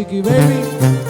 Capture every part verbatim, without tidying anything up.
Chiqui Baby.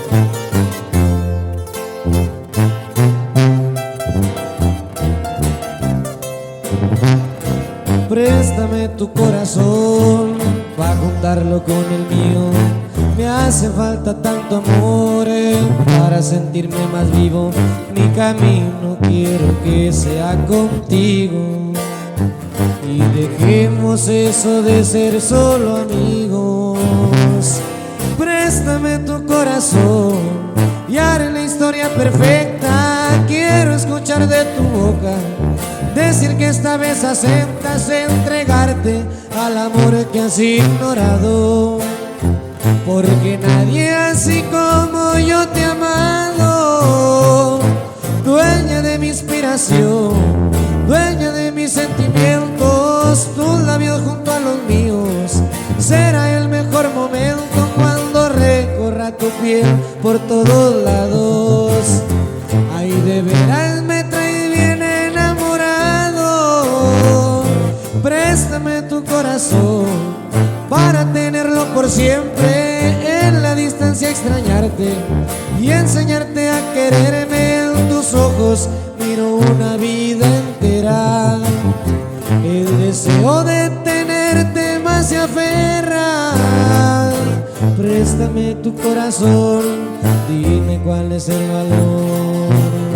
Préstame tu corazón pa' juntarlo con el mío. Me hace falta tanto amor eh, para sentirme más vivo. Mi camino quiero que sea contigo. Y dejemos eso de ser solo amigos. Préstame tu corazón y haré la historia perfecta. Quiero escuchar de tu boca decir que esta vez aceptas entregarte al amor que has ignorado. Porque nadie así como yo te ha amado. Dueña de mi inspiración, dueña de mis sentimientos, tus labios junto a los míos. Será el mejor momento cuando recorra tu piel por todos lados. Ay, de veras me traes bien enamorado. Préstame tu corazón para tenerlo por siempre, en la distancia extrañarte y enseñarte a quererme. En tus ojos miro una vida entera. El deseo de tenerte más se aferra. Préstame tu corazón, dime cuál es el valor.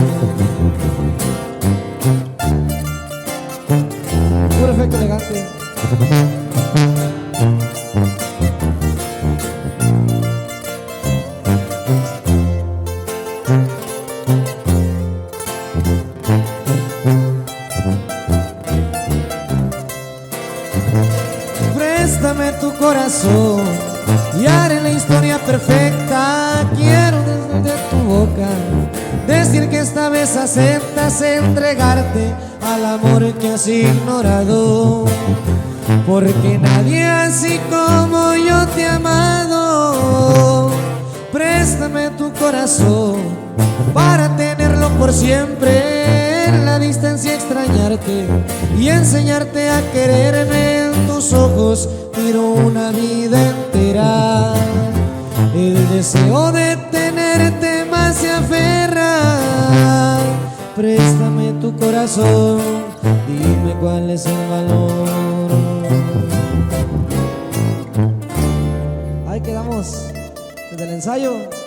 Puro efecto elegante. Préstame tu corazón y haré la historia perfecta. Quiero desde tu boca decir que esta vez aceptas entregarte al amor que has ignorado. Porque nadie así como yo te ha amado. Préstame tu corazón para tenerlo por siempre, en la distancia extrañarte y enseñarte a quererme. En tus ojos miro una vida entera. El deseo de tenerte más se aferra. Préstame tu corazón, dime cuál es el valor. Ahí quedamos desde el ensayo.